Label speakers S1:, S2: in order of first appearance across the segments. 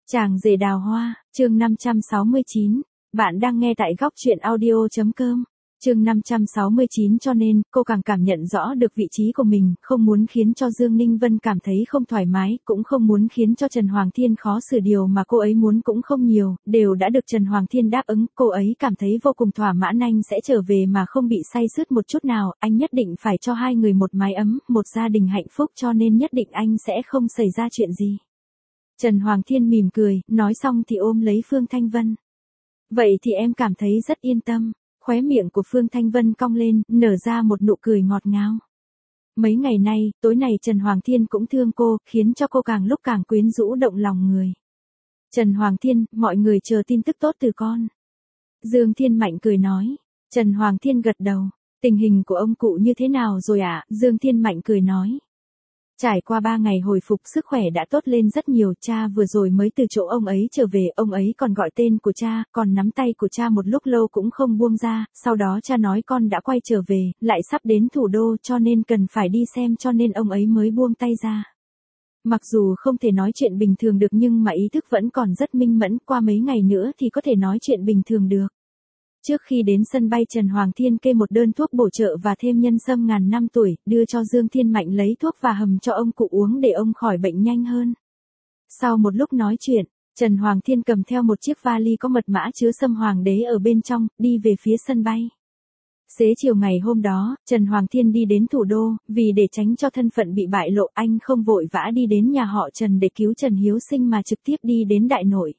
S1: Chàng rể đào hoa, chương 569. Bạn đang nghe tại góc truyện audio.com. Chương 569. Cho nên, cô càng cảm nhận rõ được vị trí của mình, không muốn khiến cho Dương Ninh Vân cảm thấy không thoải mái, cũng không muốn khiến cho Trần Hoàng Thiên khó xử, điều mà cô ấy muốn cũng không nhiều, đều đã được Trần Hoàng Thiên đáp ứng, cô ấy cảm thấy vô cùng thỏa mãn. Anh sẽ trở về mà không bị say sứt một chút nào, anh nhất định phải cho hai người một mái ấm, một gia đình hạnh phúc, cho nên nhất định anh sẽ không xảy ra chuyện gì. Trần Hoàng Thiên mỉm cười, nói xong thì ôm lấy Phương Thanh Vân. Vậy thì em cảm thấy rất yên tâm. Khóe miệng của Phương Thanh Vân cong lên, nở ra một nụ cười ngọt ngào. Mấy ngày nay, tối này Trần Hoàng Thiên cũng thương cô, khiến cho cô càng lúc càng quyến rũ động lòng người. Trần Hoàng Thiên, mọi người chờ tin tức tốt từ con. Dương Thiên Mạnh cười nói. Trần Hoàng Thiên gật đầu. Tình hình của ông cụ như thế nào rồi ạ? Dương Thiên Mạnh cười nói. Trải qua 3 ngày hồi phục, sức khỏe đã tốt lên rất nhiều. Cha vừa rồi mới từ chỗ ông ấy trở về, ông ấy còn gọi tên của cha, còn nắm tay của cha một lúc lâu cũng không buông ra. Sau đó cha nói con đã quay trở về, lại sắp đến thủ đô, cho nên cần phải đi xem, cho nên ông ấy mới buông tay ra. Mặc dù không thể nói chuyện bình thường được nhưng mà ý thức vẫn còn rất minh mẫn, qua mấy ngày nữa thì có thể nói chuyện bình thường được. Trước khi đến sân bay, Trần Hoàng Thiên kê một đơn thuốc bổ trợ và thêm nhân sâm ngàn năm tuổi, đưa cho Dương Thiên Mạnh lấy thuốc và hầm cho ông cụ uống để ông khỏi bệnh nhanh hơn. Sau một lúc nói chuyện, Trần Hoàng Thiên cầm theo một chiếc vali có mật mã chứa sâm hoàng đế ở bên trong, đi về phía sân bay. Xế chiều ngày hôm đó, Trần Hoàng Thiên đi đến thủ đô, vì để tránh cho thân phận bị bại lộ, anh không vội vã đi đến nhà họ Trần để cứu Trần Hiếu Sinh mà trực tiếp đi đến đại nội.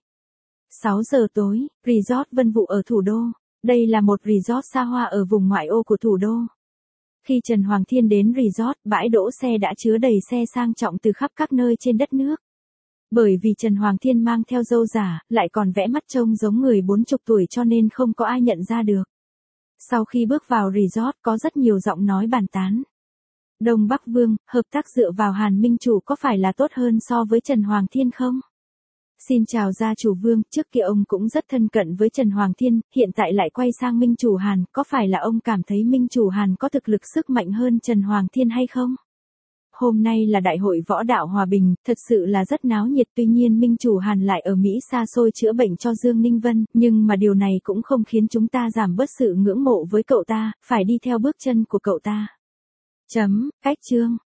S1: 6 giờ tối, Resort Vân Vũ ở thủ đô. Đây là một resort xa hoa ở vùng ngoại ô của thủ đô. Khi Trần Hoàng Thiên đến resort, bãi đỗ xe đã chứa đầy xe sang trọng từ khắp các nơi trên đất nước. Bởi vì Trần Hoàng Thiên mang theo râu giả, lại còn vẽ mắt trông giống người 40 tuổi cho nên không có ai nhận ra được. Sau khi bước vào resort, có rất nhiều giọng nói bàn tán. Đông Bắc Vương, hợp tác dựa vào Hàn Minh Chủ có phải là tốt hơn so với Trần Hoàng Thiên không? Xin chào gia chủ Vương, trước kia ông cũng rất thân cận với Trần Hoàng Thiên, hiện tại lại quay sang Minh Chủ Hàn, có phải là ông cảm thấy Minh Chủ Hàn có thực lực sức mạnh hơn Trần Hoàng Thiên hay không? Hôm nay là đại hội võ đạo hòa bình, thật sự là rất náo nhiệt, tuy nhiên Minh Chủ Hàn lại ở Mỹ xa xôi chữa bệnh cho Dương Ninh Vân, nhưng mà điều này cũng không khiến chúng ta giảm bớt sự ngưỡng mộ với cậu ta, phải đi theo bước chân của cậu ta. Cách chương.